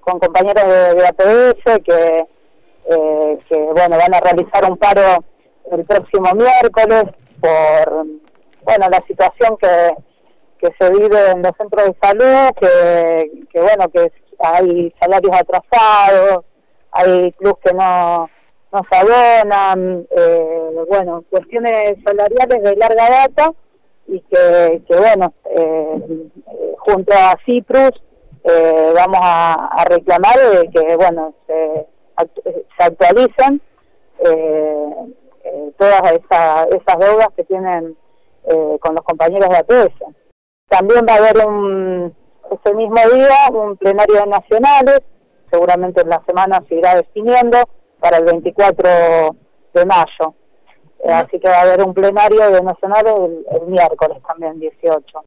con compañeros de APS que bueno, van a realizar un paro el próximo miércoles por bueno, la situación que se vive en los centros de salud, que bueno, que hay salarios atrasados, hay clubes que no se abonan, bueno, cuestiones salariales de larga data, y que bueno, junto a Ciprus vamos a reclamar que bueno, se actualicen todas esas deudas que tienen con los compañeros de APS. También va a haber ese mismo día un plenario de nacionales, seguramente en la semana se irá definiendo, para el 24 de mayo. Así que va a haber un plenario de nacionales el miércoles también, 18.